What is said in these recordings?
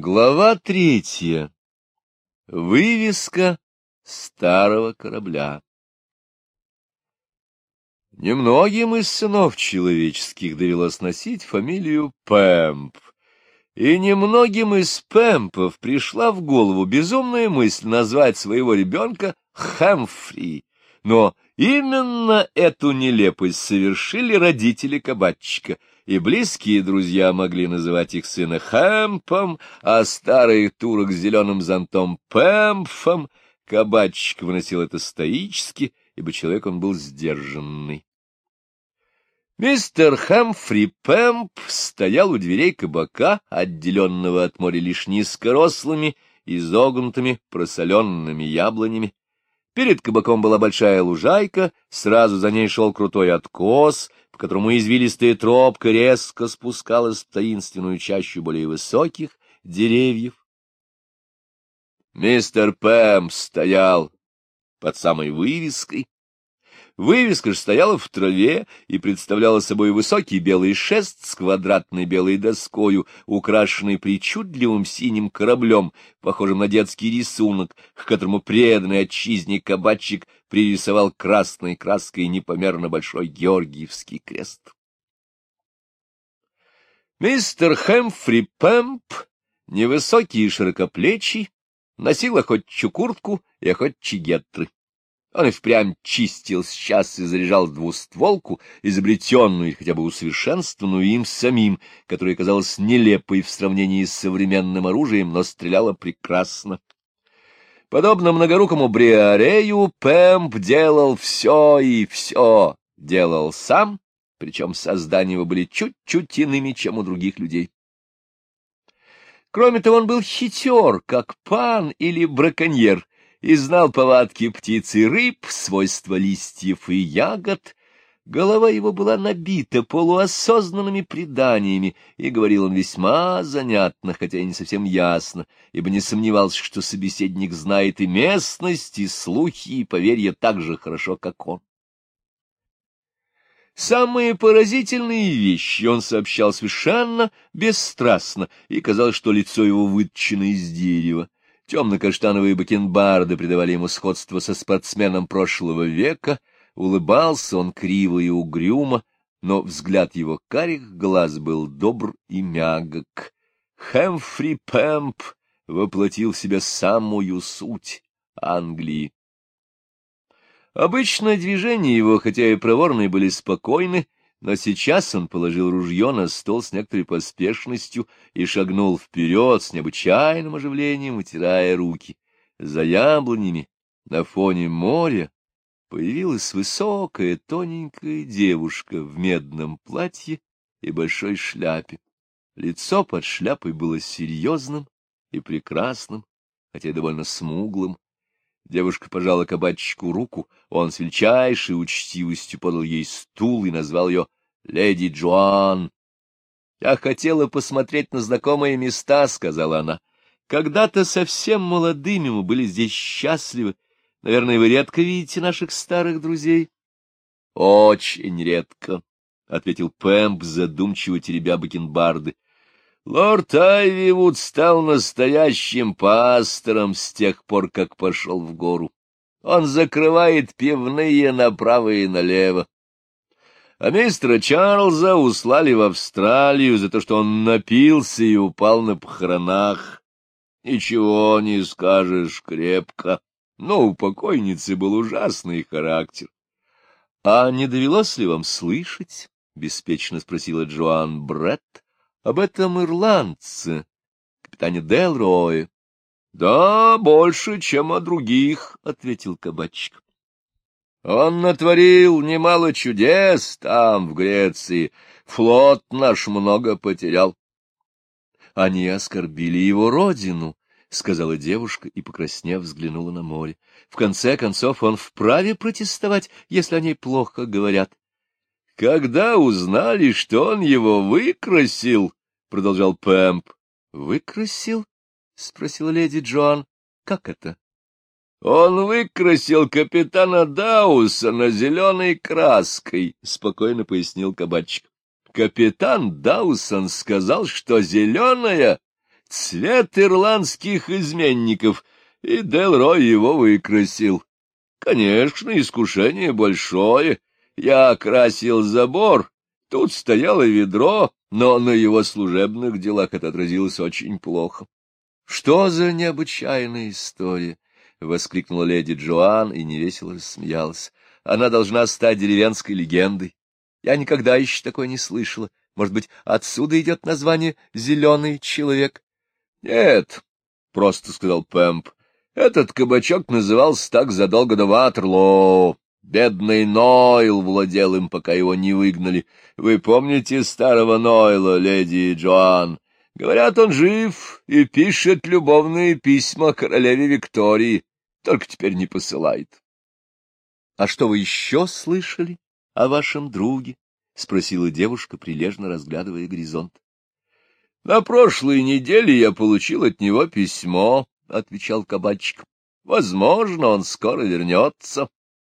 Глава 3. Вывеска старого корабля. Немногим из сынов человеческих довелось носить фамилию Пэмп, и немногим из Пэмпов пришла в голову безумная мысль назвать своего ребенка Хэмфри, но именно эту нелепость совершили родители кабачика, и близкие друзья могли называть их сына Хэмпом, а старый турок с зеленым зонтом — Пэмпфом. Кабачик выносил это стоически, ибо человек он был сдержанный. Мистер Хэмфри Пэмп стоял у дверей кабака, отделенного от моря лишь низкорослыми, изогнутыми, просоленными яблонями. Перед кабаком была большая лужайка, сразу за ней шел крутой откос, по которому извилистая тропка резко спускалась в таинственную чащу более высоких деревьев. Мистер Пэмп стоял под самой вывеской. Вывеска же стояла в траве и представляла собой высокий белый шест с квадратной белой доскою, украшенной причудливым синим кораблем, похожим на детский рисунок, к которому преданный отчизне кабачик пририсовал красной краской непомерно большой георгиевский крест. Мистер Хэмфри Пэмп, невысокий и широкоплечий, носил охотничью куртку и охотничьи гетры. Он и впрямь чистил сейчас и заряжал двустволку, изобретенную или хотя бы усовершенствованную им самим, которая казалась нелепой в сравнении с современным оружием, но стреляла прекрасно. Подобно многорукому Бриарею, Пэмп делал все и все делал сам, причем создания его были чуть-чуть иными, чем у других людей. Кроме того, он был хитер, как пан или браконьер, и знал повадки птиц и рыб, свойства листьев и ягод. Голова его была набита полуосознанными преданиями, и говорил он весьма занятно, хотя и не совсем ясно, ибо не сомневался, что собеседник знает и местность, и слухи, и поверья так же хорошо, как он. Самые поразительные вещи он сообщал совершенно бесстрастно, и казалось, что лицо его выточено из дерева. Темно-каштановые бакенбарды придавали ему сходство со спортсменом прошлого века. Улыбался он криво и угрюмо, но взгляд его карих глаз был добр и мягок. Хэмфри Пэмп воплотил в себя самую суть Англии. Обычно движения его, хотя и проворные, были спокойны, но сейчас он положил ружье на стол с некоторой поспешностью и шагнул вперед с необычайным оживлением, вытирая руки. За яблонями на фоне моря появилась высокая тоненькая девушка в медном платье и большой шляпе. Лицо под шляпой было серьезным и прекрасным, хотя и довольно смуглым. Девушка пожала кабачику руку, он с величайшей учтивостью подал ей стул и назвал ее леди Джоан. — Я хотела посмотреть на знакомые места, — сказала она. — Когда-то совсем молодыми мы были здесь счастливы. Наверное, вы редко видите наших старых друзей? — Очень редко, — ответил Пэмп, задумчиво теребя бакенбарды. Лорд Айвивуд стал настоящим пастором с тех пор, как пошел в гору. Он закрывает пивные направо и налево. А мистера Чарльза услали в Австралию за то, что он напился и упал на похоронах. Ничего не скажешь, крепко. Но у покойницы был ужасный характер. — А не довелось ли вам слышать, — беспечно спросила Джоан Бретт, — об этом ирландце, капитане Делрое? — Да, больше, чем о других, — ответил кабачик. — Он натворил немало чудес там, в Греции. Флот наш много потерял. — Они оскорбили его родину, — сказала девушка и, покраснев, взглянула на море. — В конце концов, он вправе протестовать, если о ней плохо говорят. — Когда узнали, что он его выкрасил, — продолжал Пэмп. — Выкрасил? — спросила леди Джоан. — Как это? — Он выкрасил капитана Даусона зеленой краской, — спокойно пояснил кабачик. Капитан Даусон сказал, что зеленая цвет ирландских изменников, и Делрой его выкрасил. Конечно, искушение большое. Я красил забор, тут стояло ведро, но на его служебных делах это отразилось очень плохо. — Что за необычайная история! — воскликнула леди Джоан и невесело рассмеялась. — Она должна стать деревенской легендой. Я никогда еще такой не слышала. Может быть, отсюда идет название «Зеленый человек»? — Нет, — просто сказал Пэмп. Этот кабачок назывался так задолго до Ватерлоо. Бедный Нойл владел им, пока его не выгнали. Вы помните старого Нойла, леди Джоан? Говорят, он жив и пишет любовные письма королеве Виктории, только теперь не посылает. — А что вы еще слышали о вашем друге? — спросила девушка, прилежно разглядывая горизонт. — На прошлой неделе я получил от него письмо, — отвечал кабачик. — Возможно, он скоро вернется.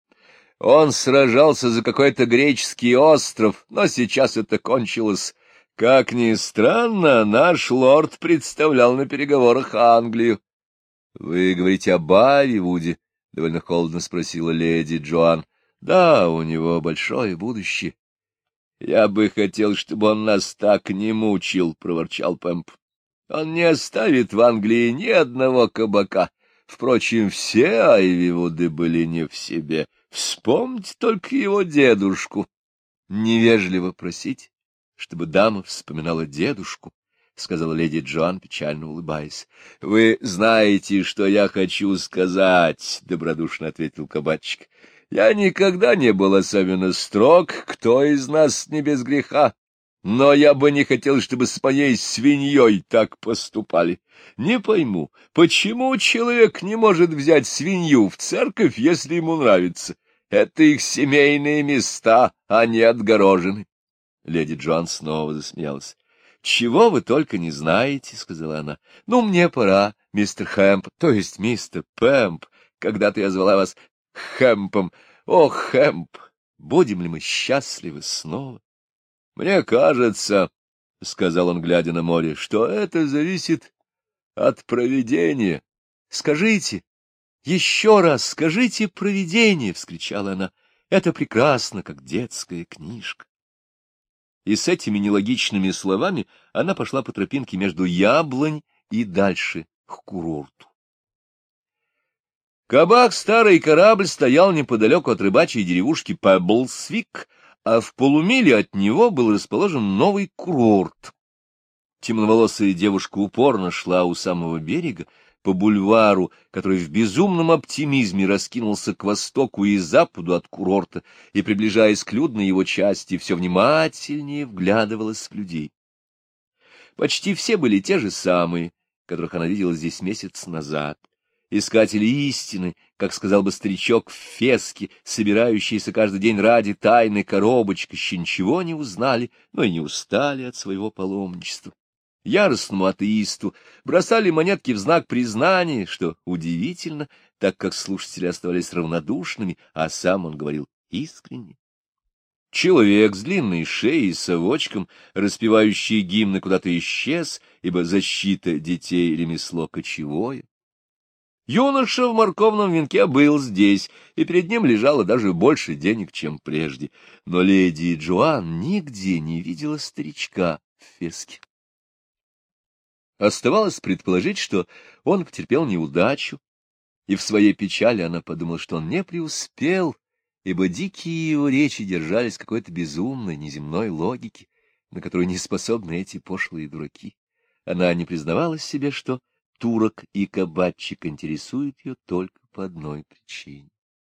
Он сражался за какой-то греческий остров, но сейчас это кончилось. Как ни странно, наш лорд представлял на переговорах Англию. — Вы говорите об Авивуде? — довольно холодно спросила леди Джоан. — Да, у него большое будущее. — Я бы хотел, чтобы он нас так не мучил, — проворчал Пэмп. — Он не оставит в Англии ни одного кабака. Впрочем, все Айвивуды были не в себе. Вспомните только его дедушку. Невежливо просить, чтобы дама вспоминала дедушку, — сказала леди Джоан, печально улыбаясь. — Вы знаете, что я хочу сказать, — добродушно ответил кабачик. — Я никогда не был особенно строг, кто из нас не без греха. Но я бы не хотел, чтобы с моей свиньей так поступали. Не пойму, почему человек не может взять свинью в церковь, если ему нравится? Это их семейные места, они отгорожены. Леди Джоан снова засмеялась. — Чего вы только не знаете, — сказала она. — Ну, мне пора, мистер Хэмп, то есть мистер Пэмп. Когда-то я звала вас Хэмпом. О, Хэмп, будем ли мы счастливы снова? — Мне кажется, — сказал он, глядя на море, — что это зависит от провидения. — Скажите, еще раз скажите провидение! — вскричала она. — Это прекрасно, как детская книжка. И с этими нелогичными словами она пошла по тропинке между яблонь и дальше, к курорту. Кабак «Старый корабль» стоял неподалеку от рыбачьей деревушки Пеблсвик, а в полумиле от него был расположен новый курорт. Темноволосая девушка упорно шла у самого берега, по бульвару, который в безумном оптимизме раскинулся к востоку и западу от курорта, и, приближаясь к людной его части, все внимательнее вглядывалась в людей. Почти все были те же самые, которых она видела здесь месяц назад. Искатели истины, как сказал бы старичок в феске, собирающиеся каждый день ради тайной коробочки, еще ничего не узнали, но и не устали от своего паломничества. Яростному атеисту бросали монетки в знак признания, что удивительно, так как слушатели оставались равнодушными, а сам он говорил искренне. Человек с длинной шеей и совочком, распевающий гимны, куда-то исчез, ибо защита детей — ремесло кочевое. Юноша в морковном венке был здесь, и перед ним лежало даже больше денег, чем прежде. Но леди Джоан нигде не видела старичка в феске. Оставалось предположить, что он потерпел неудачу, и в своей печали она подумала, что он не преуспел, ибо дикие его речи держались какой-то безумной, неземной логики, на которую не способны эти пошлые дураки. Она не признавалась себе, что турок и кабачик интересуют ее только по одной причине.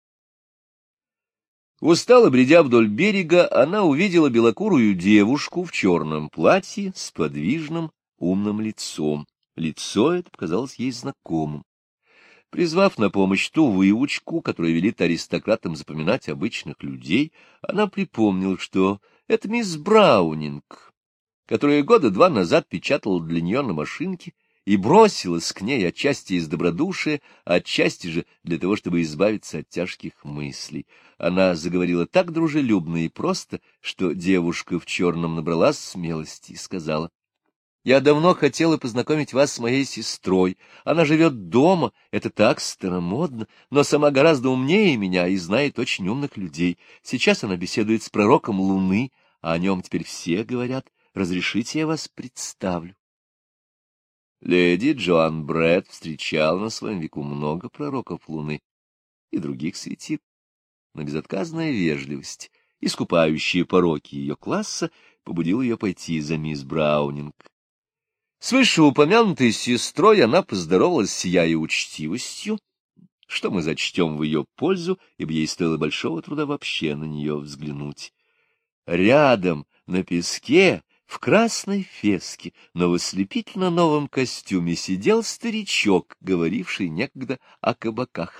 Устало бредя вдоль берега, она увидела белокурую девушку в черном платье с подвижным, умным лицом. Лицо это показалось ей знакомым. Призвав на помощь ту выучку, которая велит аристократам запоминать обычных людей, она припомнила, что это мисс Браунинг, которая года 2 назад печатала для нее на машинке, и бросилась к ней отчасти из добродушия, отчасти же для того, чтобы избавиться от тяжких мыслей. Она заговорила так дружелюбно и просто, что девушка в черном набралась смелости и сказала: — Я давно хотела познакомить вас с моей сестрой. Она живет дома, это так старомодно, но сама гораздо умнее меня и знает очень умных людей. Сейчас она беседует с пророком Луны, а о нем теперь все говорят. Разрешите, я вас представлю. Леди Джоан Бретт встречала на своем веку много пророков Луны и других светил, но безотказная вежливость, искупающая пороки ее класса, побудила ее пойти за мисс Браунинг. С вышеупомянутой сестрой она поздоровалась, сияя учтивостью, что мы зачтем в ее пользу, ибо ей стоило большого труда вообще на нее взглянуть. Рядом, на песке, в красной феске, но в ослепительно новом костюме сидел старичок, говоривший некогда о кабаках.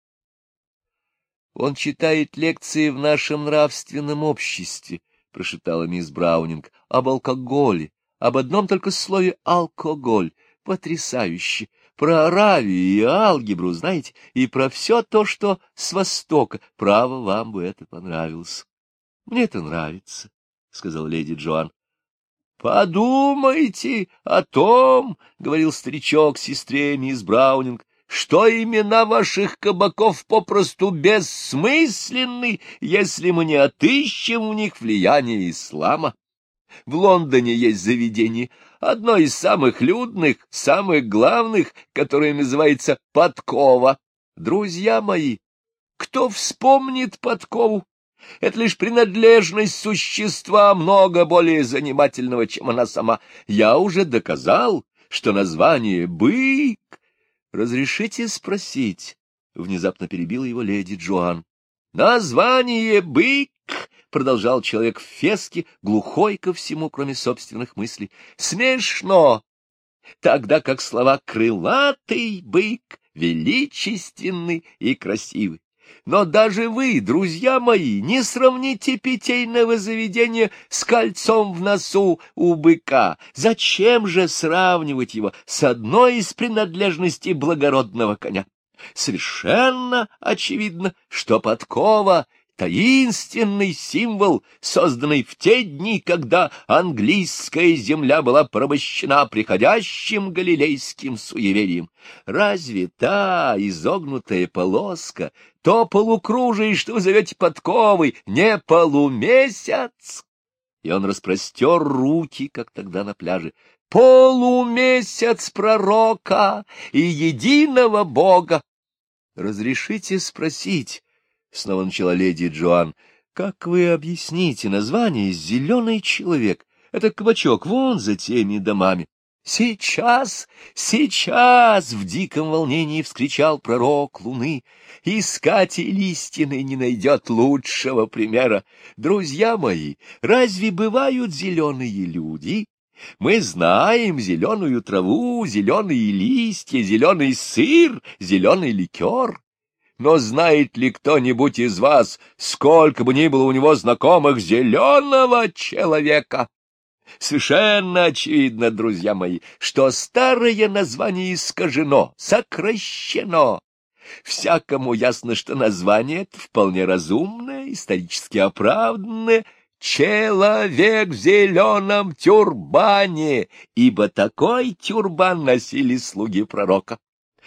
— Он читает лекции в нашем нравственном обществе, — прошептала мисс Браунинг, — об алкоголе, об одном только слове «алкоголь». Потрясающе! Про Аравию и алгебру, знаете, и про все то, что с Востока. Право, вам бы это понравилось. — Мне это нравится, — сказала леди Джоан. — Подумайте о том, — говорил старичок сестре мисс Браунинг, — что имена ваших кабаков попросту бессмысленны, если мы не отыщем в них влияние ислама. В Лондоне есть заведение, одно из самых людных, самых главных, которое называется «Подкова». Друзья мои, кто вспомнит подкову? Это лишь принадлежность существа много более занимательного, чем она сама. Я уже доказал, что название «бык». Разрешите спросить? Внезапно перебила его леди Джоан. Название «бык», — продолжал человек в феске, глухой ко всему, кроме собственных мыслей, — смешно, тогда как слова «крылатый бык», «величественный» и «красивый». Но даже вы, друзья мои, не сравните питейного заведения с кольцом в носу у быка. Зачем же сравнивать его с одной из принадлежностей благородного коня? Совершенно очевидно, что подкова — таинственный символ, созданный в те дни, когда английская земля была порабощена приходящим галилейским суеверием. Разве та изогнутая полоска, то полукружие, что вы зовете подковой, не полумесяц? И он распростер руки, как тогда на пляже. Полумесяц пророка и единого Бога. Разрешите спросить, — снова начала леди Джоан, — как вы объясните название «Зеленый человек»? Это кабачок вон за теми домами. Сейчас, сейчас! — в диком волнении вскричал пророк Луны. Искатель истины не найдет лучшего примера. Друзья мои, разве бывают зеленые люди? Мы знаем зеленую траву, зеленые листья, зеленый сыр, зеленый ликер. Но знает ли кто-нибудь из вас, сколько бы ни было у него знакомых, зеленого человека? Совершенно очевидно, друзья мои, что старое название искажено, сокращено. Всякому ясно, что название это вполне разумное, исторически оправданное. Человек в зеленом тюрбане, ибо такой тюрбан носили слуги пророка.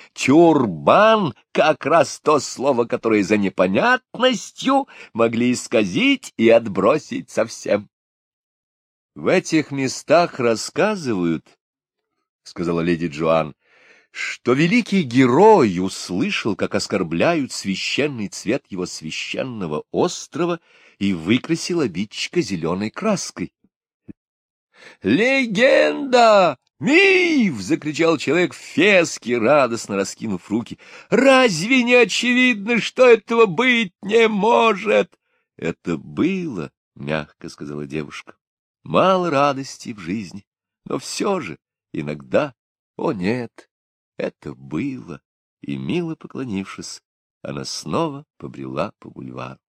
Тюрбан — как раз то слово, которое за непонятностью могли исказить и отбросить совсем. — В этих местах рассказывают, — сказала леди Джоан, — что великий герой услышал, как оскорбляют священный цвет его священного острова, и выкрасил обидчика зеленой краской. — Легенда! «Миф!» — закричал человек в феске, радостно раскинув руки. «Разве не очевидно, что этого быть не может?» «Это было», — мягко сказала девушка. «Мало радости в жизни, но все же иногда, о нет, это было». И, мило поклонившись, она снова побрела по бульвару.